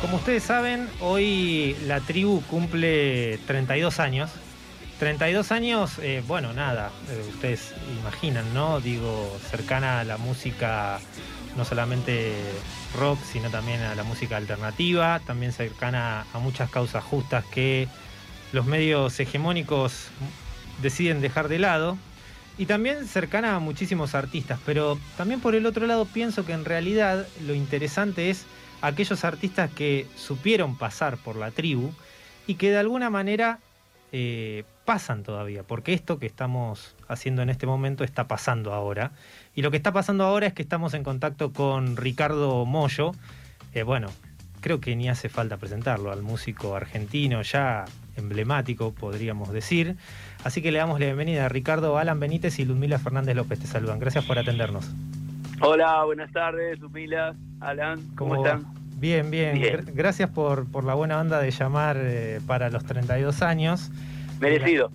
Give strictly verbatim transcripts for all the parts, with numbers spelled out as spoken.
Como ustedes saben, hoy la tribu cumple treinta y dos años. treinta y dos años, eh, bueno, nada, eh, ustedes imaginan, ¿no? Digo, cercana a la música, no solamente rock, sino también a la música alternativa, también cercana a muchas causas justas que los medios hegemónicos deciden dejar de lado, y también cercana a muchísimos artistas. Pero también por el otro lado pienso que en realidad lo interesante es aquellos artistas que supieron pasar por la tribu y que de alguna manera eh, pasan todavía, porque esto que estamos haciendo en este momento está pasando ahora. Y lo que está pasando ahora es que estamos en contacto con Ricardo Mollo. Eh, bueno, creo que ni hace falta presentarlo, al músico argentino ya emblemático, podríamos decir. Así que le damos la bienvenida a Ricardo. Alan Benítez y Ludmila Fernández López te saludan. Gracias por atendernos. Hola, buenas tardes, Ludmila, Alan, ¿cómo, ¿Cómo están? Bien, bien, bien. Gracias por, por la buena onda de llamar eh, para los treinta y dos años. Merecido.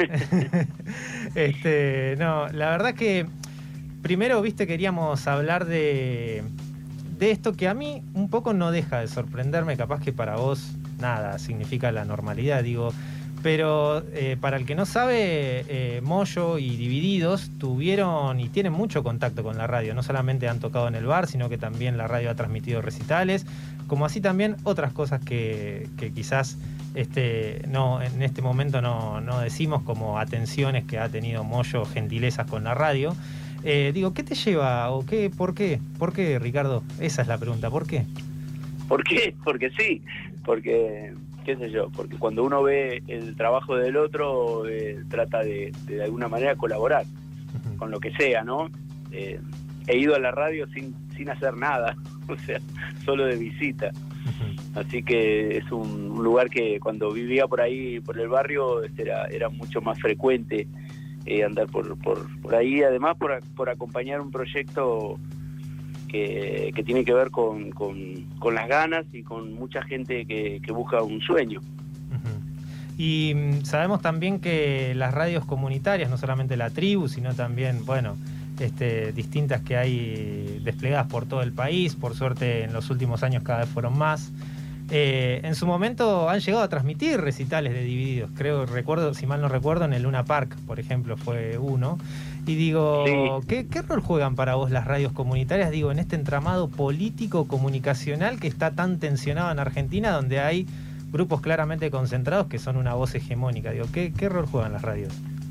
este, no, la verdad que primero, viste, queríamos hablar de, de esto que a mí un poco no deja de sorprenderme, capaz que para vos nada, significa la normalidad, digo, pero eh, para el que no sabe, eh, Mollo y Divididos tuvieron y tienen mucho contacto con la radio. No solamente han tocado en el bar, sino que también la radio ha transmitido recitales, como así también otras cosas que, que quizás este, no, en este momento no, no decimos, como atenciones que ha tenido Mollo, gentilezas con la radio. Eh, digo, ¿qué te lleva o qué, por qué? ¿Por qué, Ricardo? Esa es la pregunta, ¿por qué? ¿Por qué? Porque sí, porque... qué sé yo, porque cuando uno ve el trabajo del otro, eh, trata de, de de alguna manera colaborar, uh-huh, con lo que sea, ¿no? Eh, he ido a la radio sin, sin hacer nada, o sea, solo de visita. Uh-huh. Así que es un, un lugar que cuando vivía por ahí, por el barrio, era, era mucho más frecuente eh, andar por, por, por ahí, además por, por acompañar un proyecto Que, que tiene que ver con, con, con las ganas y con mucha gente que, que busca un sueño. Uh-huh. Y um, sabemos también que las radios comunitarias, no solamente la tribu, sino también, bueno, este, distintas que hay desplegadas por todo el país, por suerte en los últimos años cada vez fueron más, eh, en su momento han llegado a transmitir recitales de Divididos. Creo, recuerdo, si mal no recuerdo, en el Luna Park, por ejemplo, fue uno. Y digo, sí. ¿qué, ¿qué rol juegan para vos las radios comunitarias? Digo, en este entramado político comunicacional que está tan tensionado en Argentina, donde hay grupos claramente concentrados que son una voz hegemónica. Digo, ¿qué, qué rol juegan las radios?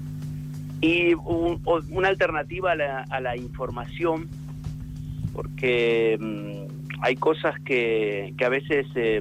Y un, una alternativa a la, a la información, porque mmm, hay cosas que, que a veces eh,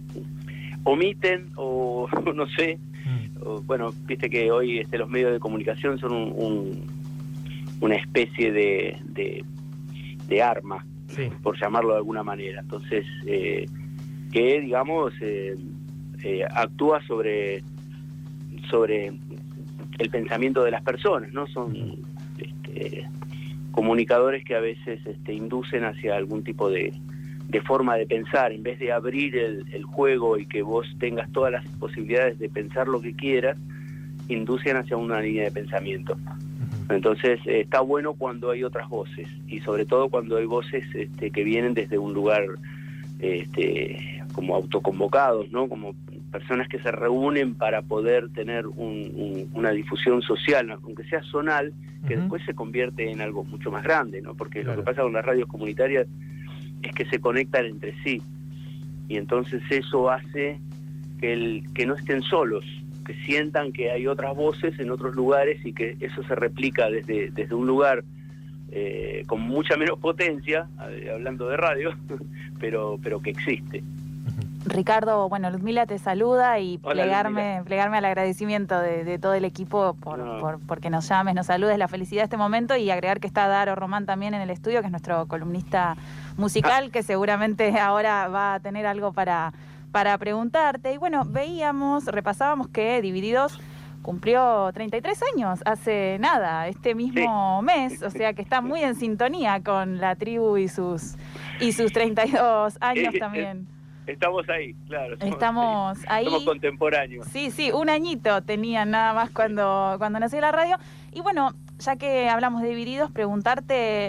omiten o no sé. Mm. O, bueno, viste que hoy este, los medios de comunicación son un... un una especie de, de, de arma, sí, por llamarlo de alguna manera. Entonces, eh, que, digamos, eh, eh, actúa sobre, sobre el pensamiento de las personas, ¿no? Son este, comunicadores que a veces este, inducen hacia algún tipo de, de forma de pensar, en vez de abrir el, el juego y que vos tengas todas las posibilidades de pensar lo que quieras, inducen hacia una línea de pensamiento. Entonces eh, está bueno cuando hay otras voces, y sobre todo cuando hay voces este, que vienen desde un lugar este, como autoconvocados, ¿no? Como personas que se reúnen para poder tener un, un, una difusión social, aunque sea zonal, que uh-huh, después se convierte en algo mucho más grande, ¿no? Porque claro, lo que pasa con las radios comunitarias es que se conectan entre sí, y entonces eso hace que, el, que no estén solos, que sientan que hay otras voces en otros lugares y que eso se replica desde, desde un lugar eh, con mucha menos potencia, eh, hablando de radio, pero, pero que existe. Ricardo, bueno, Ludmila te saluda y Hola, plegarme, plegarme al agradecimiento de, de todo el equipo por, no. por porque nos llames, nos saludes, la felicidad de este momento, y agregar que está Daro Román también en el estudio, que es nuestro columnista musical, ah, que seguramente ahora va a tener algo para... para preguntarte. Y bueno, veíamos, repasábamos que Divididos cumplió treinta y tres años hace nada, este mismo sí. mes, o sea que está muy en sintonía con la tribu y sus y sus treinta y dos años también. Estamos ahí, claro. Somos, Estamos ahí. Somos contemporáneos. Sí, sí, un añito tenían nada más cuando, cuando nació la radio. Y bueno, ya que hablamos de Divididos, preguntarte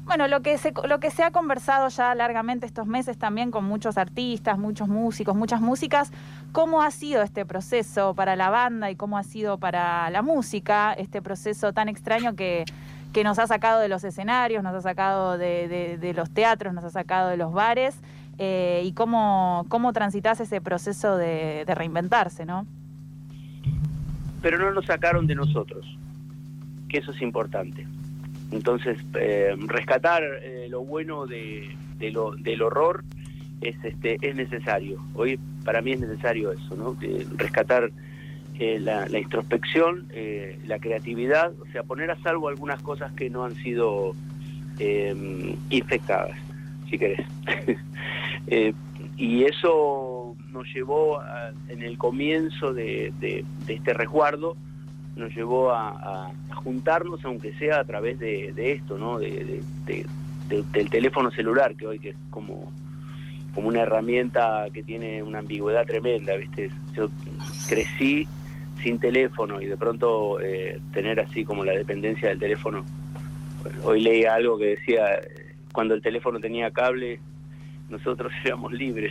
Bueno, lo que se, lo que se ha conversado ya largamente estos meses también con muchos artistas, muchos músicos, muchas músicas, ¿cómo ha sido este proceso para la banda y cómo ha sido para la música, este proceso tan extraño que, que nos ha sacado de los escenarios, nos ha sacado de, de, de los teatros, nos ha sacado de los bares, eh, y cómo, cómo transitas ese proceso de, de reinventarse, ¿no? Pero no nos sacaron de nosotros, que eso es importante. Entonces, eh, rescatar eh, lo bueno de, de lo, del horror es este es necesario. Hoy para mí es necesario eso, ¿no? De rescatar eh, la, la introspección, eh, la creatividad, o sea, poner a salvo algunas cosas que no han sido eh, infectadas, si querés. eh, y eso nos llevó a, en el comienzo de, de, de este resguardo, nos llevó a, a, a juntarnos, aunque sea a través de, de esto, ¿no? De, de, de, de, del teléfono celular, que hoy que es como, como una herramienta que tiene una ambigüedad tremenda, ¿viste? Yo crecí sin teléfono y de pronto eh, tener así como la dependencia del teléfono. Hoy leí algo que decía, cuando el teléfono tenía cable, nosotros éramos libres.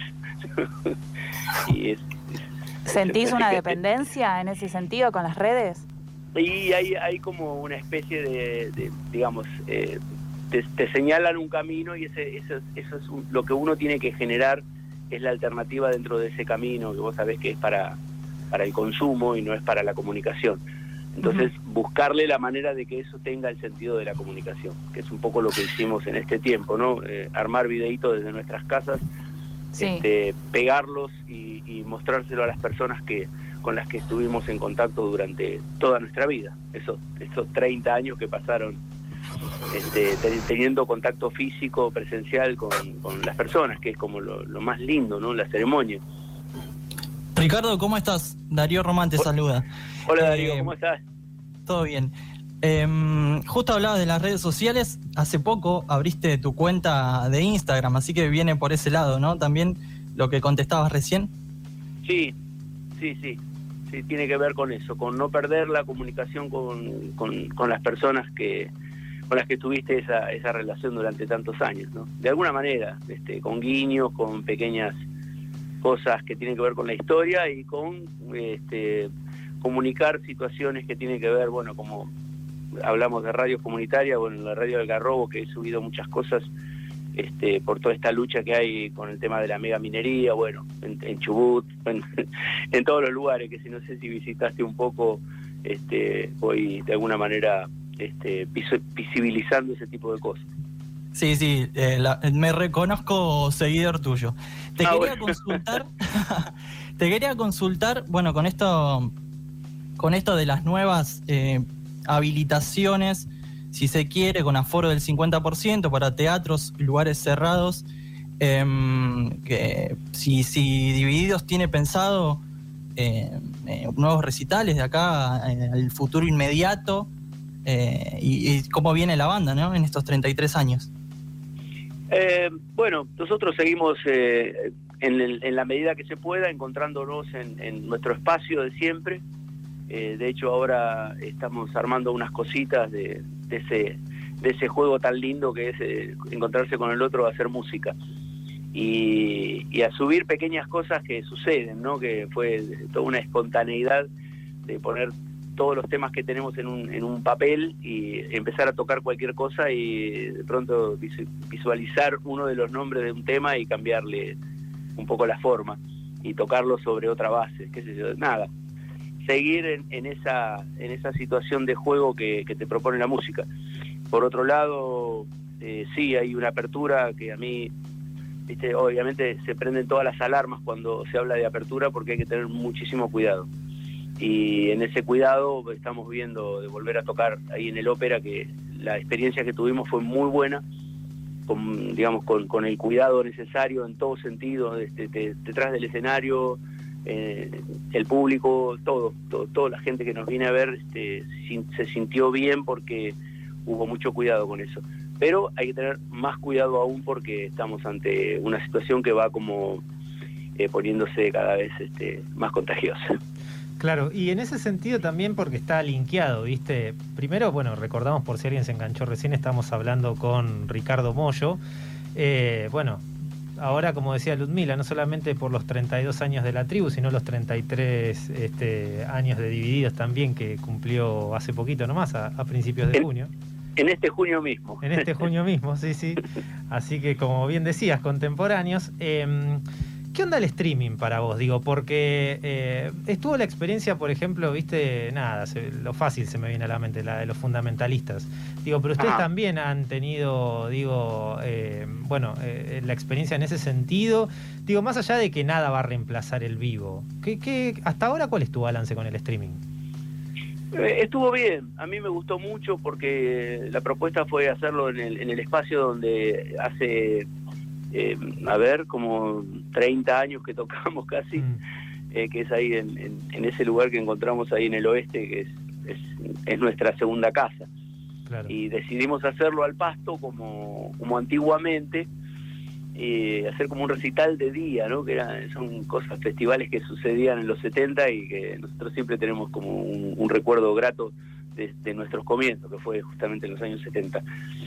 y es, es, ¿Sentís una dependencia en ese sentido con las redes? Y hay, hay como una especie de, de digamos, eh, te, te señalan un camino y ese, eso, eso es un, lo que uno tiene que generar, es la alternativa dentro de ese camino, que vos sabés que es para, para el consumo y no es para la comunicación. Entonces, uh-huh. buscarle la manera de que eso tenga el sentido de la comunicación, que es un poco lo que hicimos en este tiempo, ¿no? Eh, armar videitos desde nuestras casas, sí. este, pegarlos y, y mostrárselo a las personas que con las que estuvimos en contacto durante toda nuestra vida, esos, esos treinta años que pasaron este, teniendo contacto físico, presencial con, con las personas, que es como lo, lo más lindo, ¿no? La ceremonia. Ricardo, ¿cómo estás? Darío Román te saluda. Hola Darío, eh, ¿cómo estás? Todo bien. Eh, justo hablabas de las redes sociales, hace poco abriste tu cuenta de Instagram, así que viene por ese lado, ¿no? También lo que contestabas recién. Sí, sí, sí. Sí, tiene que ver con eso, con no perder la comunicación con, con, con las personas que con las que tuviste esa, esa relación durante tantos años, ¿no? De alguna manera, este, con guiños, con pequeñas cosas que tienen que ver con la historia y con este, comunicar situaciones que tienen que ver, bueno, como hablamos de radio comunitaria, bueno, en la radio del Garrobo, que he subido muchas cosas Este, por toda esta lucha que hay con el tema de la mega minería, bueno, en, en Chubut, en, en todos los lugares, que si no sé si visitaste un poco, este, voy de alguna manera este, visibilizando ese tipo de cosas. Sí, sí, eh, la, me reconozco seguidor tuyo. Te ah, quería bueno. consultar, te quería consultar, bueno, con esto, con esto de las nuevas eh, habilitaciones, si se quiere, con aforo del cincuenta por ciento para teatros y lugares cerrados, eh, que si, si Divididos tiene pensado eh, eh, nuevos recitales de acá eh, al futuro inmediato, eh, y, y cómo viene la banda, ¿no?, en estos treinta y tres años. Eh, bueno, nosotros seguimos eh, en, el, en la medida que se pueda, encontrándonos en, en nuestro espacio de siempre. Eh, de hecho, ahora estamos armando unas cositas de, de ese de ese juego tan lindo que es eh, encontrarse con el otro a hacer música y, y a subir pequeñas cosas que suceden, ¿no? Que fue toda una espontaneidad de poner todos los temas que tenemos en un, en un papel y empezar a tocar cualquier cosa y de pronto visualizar uno de los nombres de un tema y cambiarle un poco la forma y tocarlo sobre otra base, qué sé yo, nada. Seguir en, en esa en esa situación de juego que, que te propone la música. Por otro lado, eh, sí, hay una apertura que a mí, viste, obviamente se prenden todas las alarmas cuando se habla de apertura porque hay que tener muchísimo cuidado. Y en ese cuidado estamos viendo de volver a tocar ahí en el ópera, que la experiencia que tuvimos fue muy buena, con, digamos, con, con el cuidado necesario en todo sentido, de, de, detrás del escenario, Eh, el público, todo, todo, toda la gente que nos viene a ver este, se sintió bien porque hubo mucho cuidado con eso. Pero hay que tener más cuidado aún porque estamos ante una situación que va como eh, poniéndose cada vez este, más contagiosa. Claro, y en ese sentido también porque está linkeado, ¿viste? Primero, bueno, recordamos por si alguien se enganchó recién, estamos hablando con Ricardo Mollo. Eh, bueno, ahora, como decía Ludmila, no solamente por los treinta y dos años de la tribu, sino los treinta y tres este, años de Divididos también, que cumplió hace poquito nomás, a, a principios de en, junio. En este junio mismo. En este junio mismo, sí, sí. Así que, como bien decías, contemporáneos. Eh, ¿Qué onda el streaming para vos? Digo, porque eh, estuvo la experiencia, por ejemplo, viste, nada, se, lo fácil se me viene a la mente, la de los fundamentalistas. Digo, pero ustedes Ajá. también han tenido, digo, eh, bueno, eh, la experiencia en ese sentido. Digo, más allá de que nada va a reemplazar el vivo. ¿Qué, qué, hasta ahora, ¿cuál es tu balance con el streaming? Eh, estuvo bien, a mí me gustó mucho porque la propuesta fue hacerlo en el, en el espacio donde hace... Eh, a ver, como treinta años que tocamos casi, mm. eh, que es ahí en, en, en ese lugar que encontramos ahí en el oeste, que es, es, es nuestra segunda casa. Claro. Y decidimos hacerlo al pasto como, como antiguamente, eh, hacer como un recital de día, ¿no? Que eran, son cosas, festivales que sucedían en los setenta y que nosotros siempre tenemos como un, un recuerdo grato de, de nuestros comienzos, que fue justamente en los años setenta.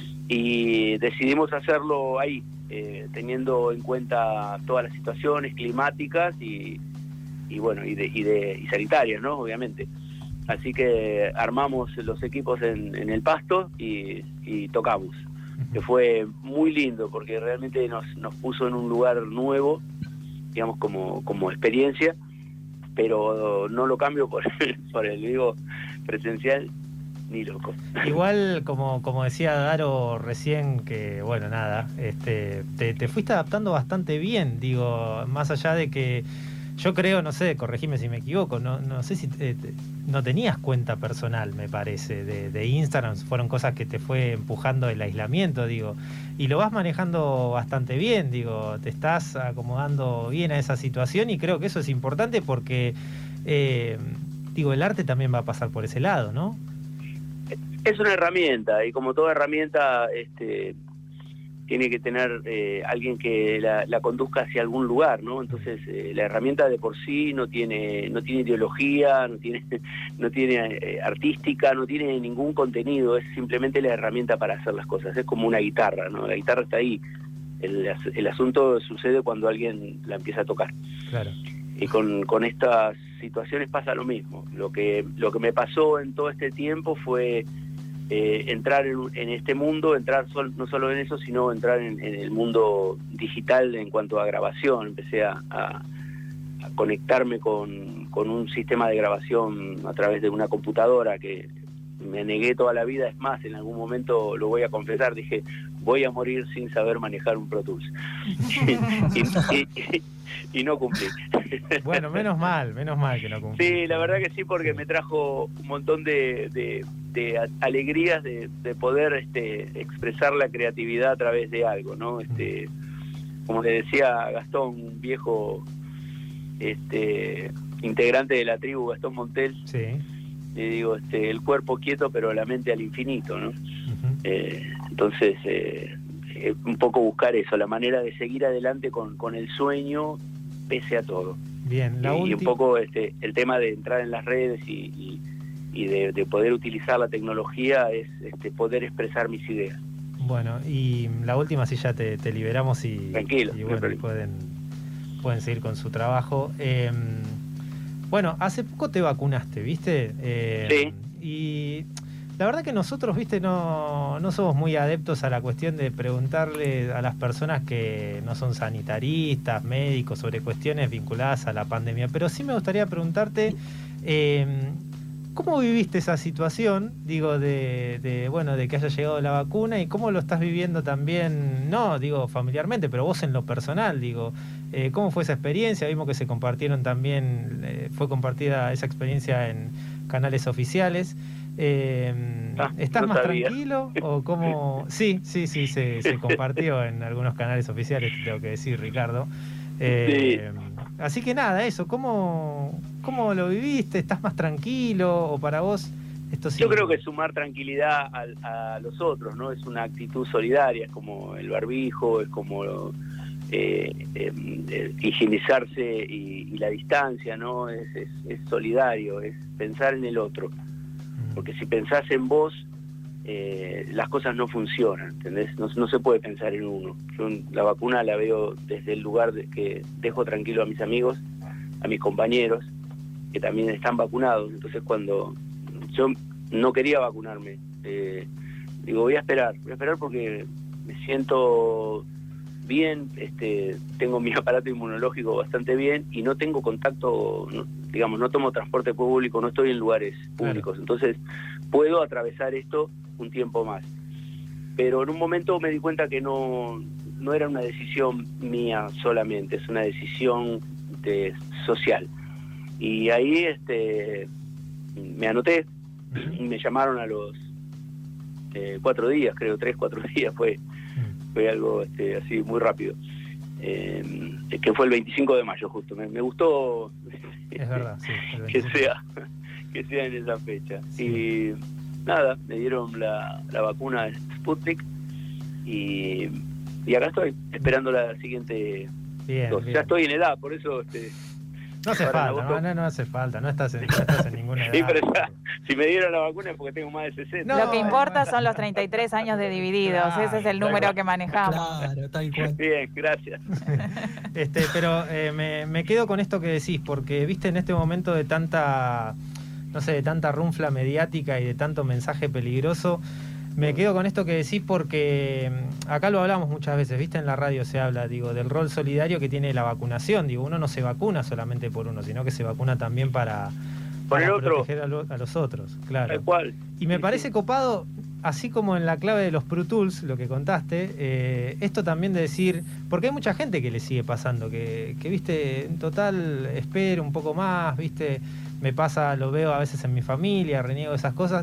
Y decidimos hacerlo ahí, eh, teniendo en cuenta todas las situaciones climáticas y, y bueno, y, de, y, de, y sanitarias, ¿no? Obviamente. Así que armamos los equipos en, en el pasto y, y tocamos, uh-huh. que fue muy lindo porque realmente nos, nos puso en un lugar nuevo, digamos, como, como experiencia, pero no lo cambio por, por el vivo presencial. Ni loco. Igual, como, como decía Daro recién, que bueno, nada, este, te, te fuiste adaptando bastante bien, digo, más allá de que yo creo, no sé, corregime si me equivoco, no, no sé si te, te, no tenías cuenta personal, me parece, de, de Instagram, fueron cosas que te fue empujando el aislamiento, digo, y lo vas manejando bastante bien, digo, te estás acomodando bien a esa situación y creo que eso es importante porque, eh, digo, el arte también va a pasar por ese lado, ¿no? Es una herramienta y como toda herramienta este, tiene que tener eh, alguien que la, la conduzca hacia algún lugar, ¿no? Entonces eh, la herramienta de por sí no tiene no tiene ideología, no tiene no tiene eh, artística, no tiene ningún contenido, es simplemente la herramienta para hacer las cosas. Es como una guitarra, ¿no? La guitarra está ahí. El, el asunto sucede cuando alguien la empieza a tocar. Claro. Y con, con estas situaciones pasa lo mismo. Lo que lo que me pasó en todo este tiempo fue Eh, entrar en, en este mundo, entrar sol, no solo en eso, sino entrar en, en el mundo digital en cuanto a grabación. Empecé a, a, a conectarme con, con un sistema de grabación a través de una computadora que me negué toda la vida. Es más, en algún momento lo voy a confesar, dije, voy a morir sin saber manejar un Pro Tools. y, y, y, y no cumplí. Bueno, menos mal, menos mal que no cumplí. Sí, la verdad que sí, porque me trajo un montón de... de de alegrías de, de poder este, expresar la creatividad a través de algo, ¿no? Este, como le decía Gastón, un viejo este, integrante de la tribu, Gastón Montel, sí. Le digo, este, el cuerpo quieto pero la mente al infinito, ¿no? Uh-huh. eh, entonces, eh, eh, un poco buscar eso, la manera de seguir adelante con, con el sueño pese a todo. Bien, la y, ulti... y un poco este, el tema de entrar en las redes y, y y de, de poder utilizar la tecnología es este, poder expresar mis ideas. Bueno, y la última, si ya te, te liberamos y, Tranquilo, y bueno, pueden, pueden seguir con su trabajo. Eh, bueno, hace poco te vacunaste, ¿viste? Eh, sí. Y la verdad que nosotros, ¿viste? No, no somos muy adeptos a la cuestión de preguntarle a las personas que no son sanitaristas, médicos, sobre cuestiones vinculadas a la pandemia, pero sí me gustaría preguntarte... Eh, ¿cómo viviste esa situación, digo, de, de, bueno, de que haya llegado la vacuna y cómo lo estás viviendo también, no, digo, familiarmente, pero vos en lo personal, digo, eh, ¿cómo fue esa experiencia? Vimos que se compartieron también, eh, fue compartida esa experiencia en canales oficiales. Eh, ah, ¿Estás no más sabía. tranquilo o cómo? Sí, sí, sí, se, se compartió en algunos canales oficiales, te tengo que decir, Ricardo. Eh, sí. Así que nada, eso, ¿cómo, ¿cómo lo viviste? ¿Estás más tranquilo o para vos esto sí? Yo creo que sumar tranquilidad a, a los otros, ¿no? Es una actitud solidaria, es como el barbijo, es como eh, eh, eh, higienizarse y, y la distancia, ¿no? Es, es, es solidario, es pensar en el otro. Porque si pensás en vos, eh, las cosas no funcionan, ¿entendés? No, no se puede pensar en uno. Yo la vacuna la veo desde el lugar de que dejo tranquilo a mis amigos, a mis compañeros, que también están vacunados. Entonces, cuando yo no quería vacunarme, eh, digo, voy a esperar, voy a esperar porque me siento bien, este, tengo mi aparato inmunológico bastante bien y no tengo contacto, no, digamos, no tomo transporte público, no estoy en lugares públicos, claro. Entonces puedo atravesar esto un tiempo más. Pero en un momento me di cuenta que no, no era una decisión mía solamente, es una decisión de, social. Y ahí este, me anoté, y me llamaron a los eh, cuatro días, creo, tres, cuatro días, fue, fue algo este, así muy rápido. Eh, que fue el veinticinco de mayo justo, me, me gustó es verdad, sí, que sea que sea en esa fecha. Sí. Y nada, me dieron la, la vacuna Sputnik y, y acá estoy, esperando la siguiente bien, dosis. Bien. Ya estoy en edad, por eso... Este, no hace falta, no, no, no hace falta, no estás en, no estás en ninguna edad. Sí, pero ya, si me dieron la vacuna es porque tengo más de sesenta. No, lo que importa son los treinta y tres años de divididos, claro, ese es el número claro, que manejamos. Claro, tal cual. Bien, gracias. este, pero eh, me, me quedo con esto que decís, porque viste en este momento de tanta, no sé, de tanta runfla mediática y de tanto mensaje peligroso, me quedo con esto que decís porque acá lo hablamos muchas veces, viste, en la radio se habla, digo, del rol solidario que tiene la vacunación. Digo, uno no se vacuna solamente por uno, sino que se vacuna también para, para el otro. proteger a, lo, a los otros, claro. Tal cual. Y me sí, parece sí. copado, así como en la clave de los Pro Tools, lo que contaste, eh, esto también de decir, porque hay mucha gente que le sigue pasando, que, que viste, en total, espero un poco más, viste, me pasa, lo veo a veces en mi familia, reniego esas cosas.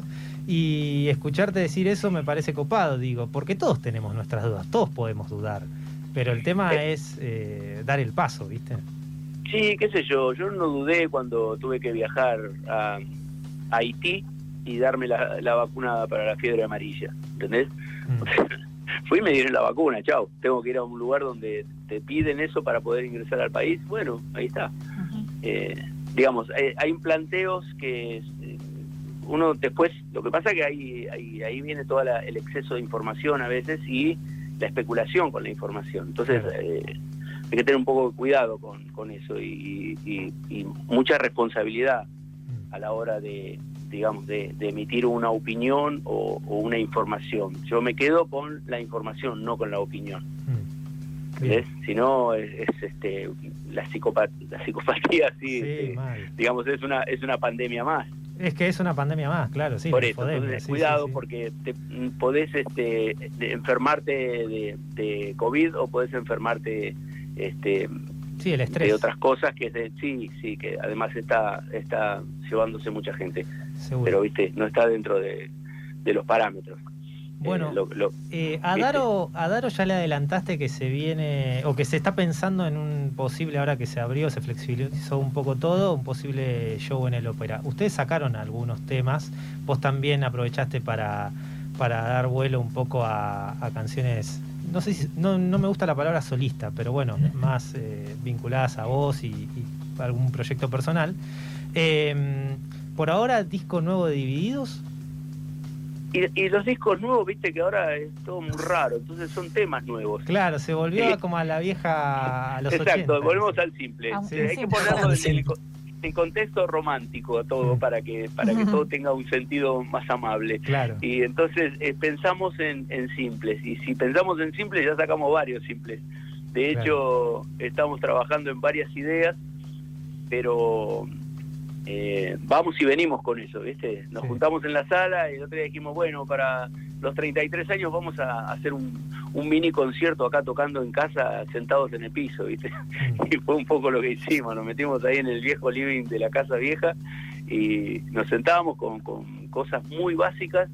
Y escucharte decir eso me parece copado, digo, porque todos tenemos nuestras dudas, todos podemos dudar, pero el tema eh, es eh, dar el paso, ¿viste? Sí, qué sé yo, yo no dudé cuando tuve que viajar a, a Haití y darme la, la vacuna para la fiebre amarilla, ¿entendés? Mm. Fui y me dieron la vacuna, chao, tengo que ir a un lugar donde te piden eso para poder ingresar al país, bueno, ahí está. Uh-huh. eh, digamos, hay, hay planteos que... Eh, uno después, lo que pasa es que ahí, ahí, ahí viene todo el exceso de información a veces y la especulación con la información. Entonces eh, hay que tener un poco de cuidado con, con eso y, y, y mucha responsabilidad a la hora de, digamos, de, de emitir una opinión o, o una información. Yo me quedo con la información, no con la opinión. ¿Ves? Si no, es, es este, la, psicopat la psicopatía, sí, sí este, digamos, es una, es una pandemia más. Es que es una pandemia más, claro, sí. Por eso, podemos, entonces sí, cuidado, sí, sí. porque te, podés este, de enfermarte de, de COVID o podés enfermarte este, sí, el estrés. de otras cosas que es de, sí, sí, que además está, está llevándose mucha gente. Seguro. Pero, viste, no está dentro de, de los parámetros. Bueno, eh, lo, lo, eh, a, Daro, a Daro ya le adelantaste que se viene, o que se está pensando en un posible, ahora que se abrió, se flexibilizó un poco todo, un posible show en el ópera. Ustedes sacaron algunos temas, vos también aprovechaste para, para dar vuelo un poco a, a canciones, no sé si, no, no me gusta la palabra solista, pero bueno, más eh, vinculadas a vos y, y algún proyecto personal. Eh, por ahora, disco nuevo de Divididos. Y, y los discos nuevos, viste que ahora es todo muy raro, entonces son temas nuevos. Claro, se volvió sí. como a la vieja, a los Exacto, ochenta, volvemos sí. al simple. Ah, sí, sí. hay que ponerlo en el, en contexto romántico todo mm. para que para que todo tenga un sentido más amable. Claro. Y entonces eh, pensamos en, en simples, y si pensamos en simples ya sacamos varios simples. De hecho, claro. estamos trabajando en varias ideas, pero... Eh, vamos y venimos con eso, ¿viste? Nos sí. juntamos en la sala y el otro día dijimos, bueno, para los treinta y tres años vamos a hacer un, un mini concierto acá tocando en casa, sentados en el piso, ¿viste? Mm. Y fue un poco lo que hicimos, nos metimos ahí en el viejo living de la casa vieja y nos sentábamos con, con cosas muy básicas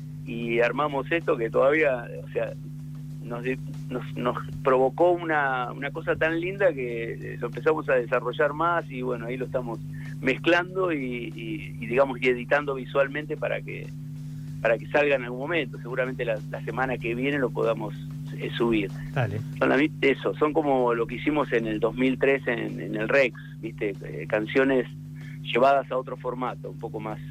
y armamos esto que todavía, o sea, nos, nos, nos provocó una, una cosa tan linda que lo empezamos a desarrollar más y bueno, ahí lo estamos mezclando y, y, y digamos y editando visualmente para que para que salga en algún momento. Seguramente la, la semana que viene lo podamos eh, subir. Dale. Son la, eso, son como lo que hicimos en el dos mil tres en, en el Rex, ¿viste? Eh, canciones llevadas a otro formato, un poco más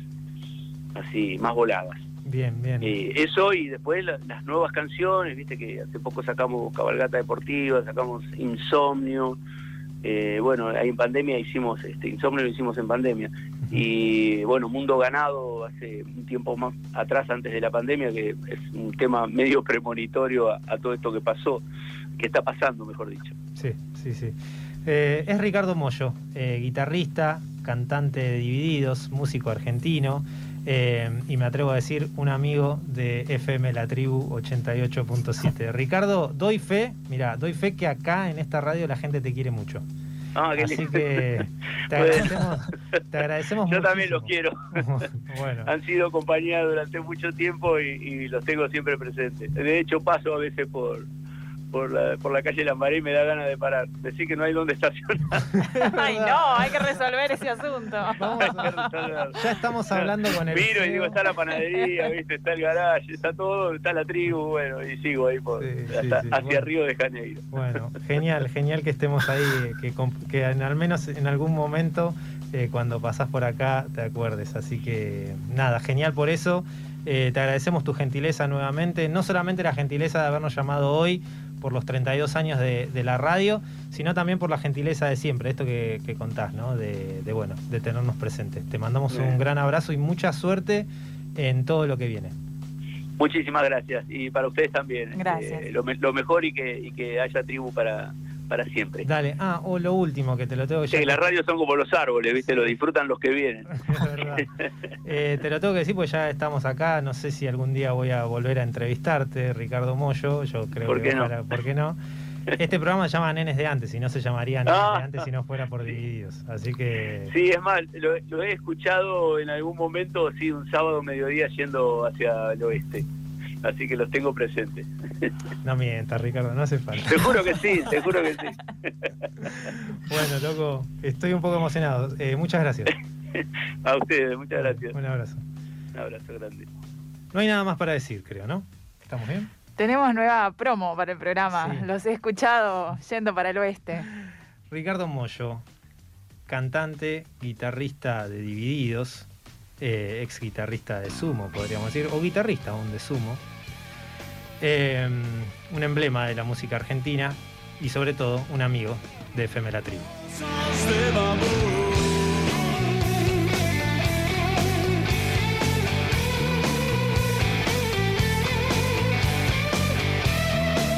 así, más voladas. Bien, bien. Eh, eso y después la, las nuevas canciones, viste que hace poco sacamos Cabalgata Deportiva, sacamos Insomnio, eh, bueno, ahí en pandemia hicimos, este Insomnio lo hicimos en pandemia, uh-huh. Y bueno, Mundo Ganado hace un tiempo más atrás, antes de la pandemia, que es un tema medio premonitorio a, a todo esto que pasó, que está pasando, mejor dicho. Sí, sí, sí. Eh, es Ricardo Mollo, eh, guitarrista, cantante de Divididos, músico argentino, eh, y me atrevo a decir un amigo de F M La Tribu ochenta y ocho punto siete. Ricardo, doy fe, mira, doy fe que acá en esta radio la gente te quiere mucho. Ah, qué Así lindo. que te agradecemos, te agradecemos Yo muchísimo. también los quiero. Bueno. Han sido compañía durante mucho tiempo y, y los tengo siempre presentes. De hecho, paso a veces por por la, por la calle Lambaré y me da ganas de parar. Decir que no hay dónde estacionar. Ay, no, hay que resolver ese asunto. Vamos a, ya estamos hablando con el Miro C E O. y digo, está la panadería, ¿viste? Está el garage, está todo, está la tribu, bueno, y sigo ahí por, Sí, sí, hasta, sí, hacia bueno. Río de Janeiro. Bueno, genial, genial que estemos ahí, que, que al menos en algún momento, eh, cuando pasás por acá, te acuerdes. Así que nada, genial por eso. Eh, te agradecemos tu gentileza nuevamente, no solamente la gentileza de habernos llamado hoy por los treinta y dos años de, de la radio, sino también por la gentileza de siempre, esto que, que contás, ¿no? De, de, bueno, de tenernos presentes. Te mandamos Bien. un gran abrazo y mucha suerte en todo lo que viene. Muchísimas gracias, y para ustedes también. Gracias. Eh, lo, me- lo mejor y que, y que haya tribu para, para siempre. Dale, ah, o lo último que te lo tengo que Sí, las radios son como los árboles, ¿viste? Lo disfrutan los que vienen. Es verdad. Eh, te lo tengo que decir porque ya estamos acá. No sé si algún día voy a volver a entrevistarte, Ricardo Mollo. Yo creo ¿Por que qué no? ojalá- ¿por qué no? Este programa se llama Nenes de Antes y no se llamaría Nenes Ah. de Antes si no fuera por Divididos. Así que Sí, es más, lo, lo he escuchado en algún momento, sí, un sábado mediodía yendo hacia el oeste. Así que los tengo presentes. no mientas, Ricardo, no hace falta. Te juro que sí, te juro que sí. Bueno, loco, estoy un poco emocionado. Eh, muchas gracias. A ustedes, muchas gracias. Un abrazo. Un abrazo grande. No hay nada más para decir, creo, ¿no? ¿Estamos bien? Tenemos nueva promo para el programa. Sí. Los he escuchado yendo para el oeste. Ricardo Mollo, cantante, guitarrista de Divididos, eh, ex guitarrista de Sumo, podríamos decir, o guitarrista aún de Sumo, eh, un emblema de la música argentina y sobre todo un amigo de F M La Tribu.